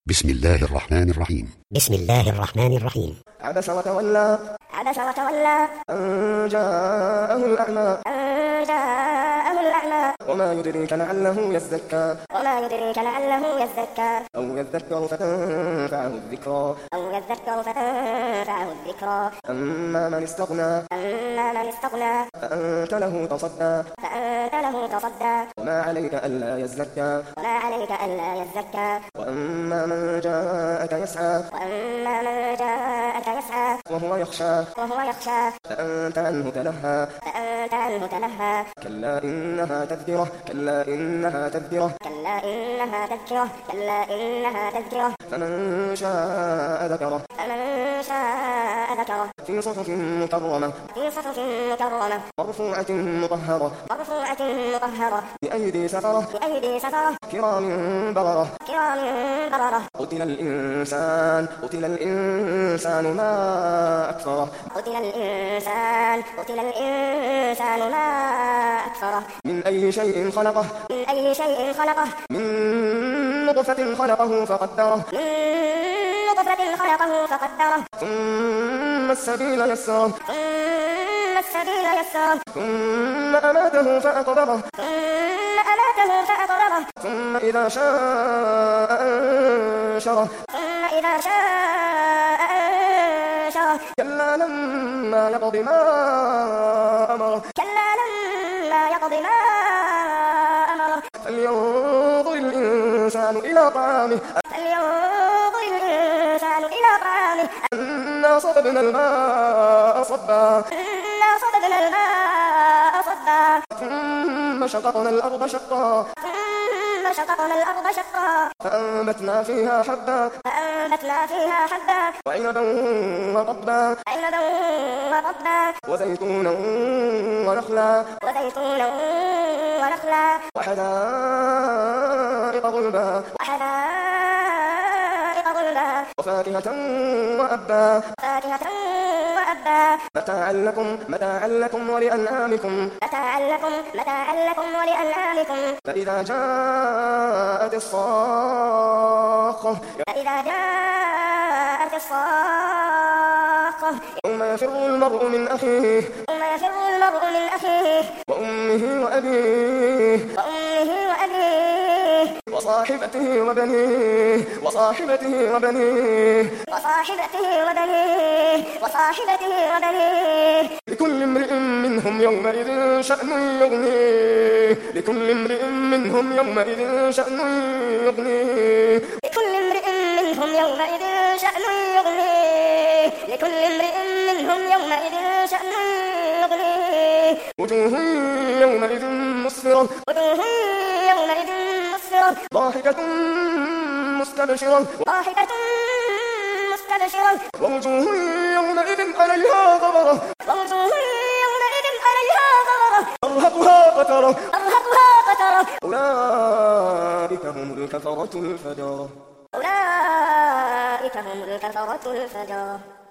بسم الله الرحمن الرحيم. بسم الله الرحمن الرحيم. عبس وتولى أن جاءه الأعمى وما يدريك لعله يزكى أو يذكر فتنفعه الذكرى أما من استغنى فأنت له تصدى وما عليك ألا يزكى وأما من جاءك يسعى وهو يخشى فأنت عنه تلهى كلا إنها تذكرة فمن شاء ذكره في صحف مكرمة مرفوعة مطهرة بأيدي سفرة كرام بررة قتل الإنسان ما أكفره من أي شيء خلقه من نطفة خلقه فقدره ثم السبيل يسره ثم أماته فأقبره ثم إذا شاء أنشره كلا لما يقض ما أمره فلينظر الإنسان إلى طعامه أنا صببنا الماء صبا ثم شققنا الأرض شقا فأنبتنا فيها حبا وعنبا وقضبا وزيتونا ونخلا وحدائق غلبا وفاكهة وأبا متاعا لكم ولأنعامكم فإذا جاءت الصاخة يوم يفر المرء من أخيه وأمه وأبيه وصاحبته وبنيه لكل امرئ منهم يومئذ شأن يغنيه وجوه يومئذ مسفرة ضاحكة مستبشرة ووجوه يومئذ عليها غبرة ترهقها قترة أولئك هم الكفرة الفجرة